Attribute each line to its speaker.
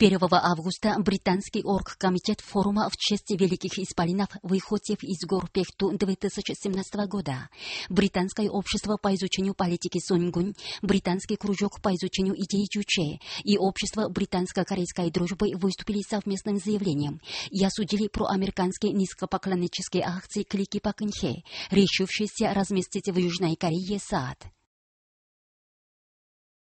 Speaker 1: 1 августа британский оргкомитет форума в честь великих исполинов выходцев из гор Пехту 2017 года, Британское общество по изучению политики Сунгунь, Британский кружок по изучению идей Чуче и Общество британско-корейской дружбы выступили совместным заявлением и осудили проамериканские низкопоклоннические акции клики Пак Кын Хе, решившиеся разместить в Южной Корее САД.